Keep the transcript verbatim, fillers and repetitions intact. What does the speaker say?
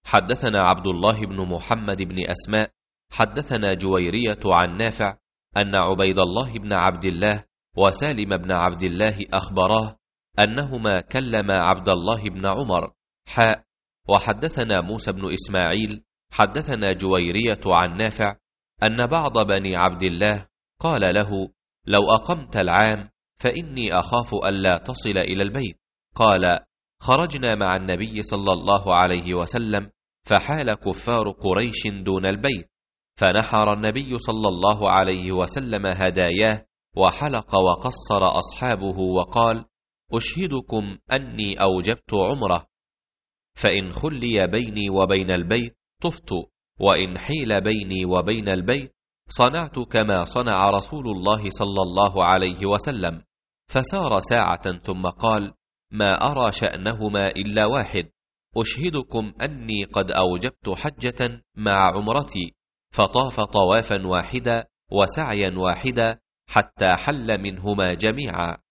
حدثنا عبد الله بن محمد بن أسماء حدثنا جويرية عن نافع أن عبيد الله بن عبد الله وسالم بن عبد الله أخبراه أنهما كلما عبد الله بن عمر. حاء وحدثنا موسى بن إسماعيل حدثنا جويرية عن نافع أن بعض بني عبد الله قال له: لو أقمت العام فإني أخاف ألا تصل إلى البيت. قال: خرجنا مع النبي صلى الله عليه وسلم فحال كفار قريش دون البيت، فنحر النبي صلى الله عليه وسلم هداياه وحلق وقصر أصحابه وقال: أشهدكم أني أوجبت عمره، فإن خلي بيني وبين البيت طفت، وإن حيل بيني وبين البيت صنعت كما صنع رسول الله صلى الله عليه وسلم. فسار ساعة ثم قال: ما أرى شأنهما إلا واحد، أشهدكم أني قد أوجبت حجة مع عمرتي، فطاف طوافا واحدا وسعيا واحدا حتى حل منهما جميعا.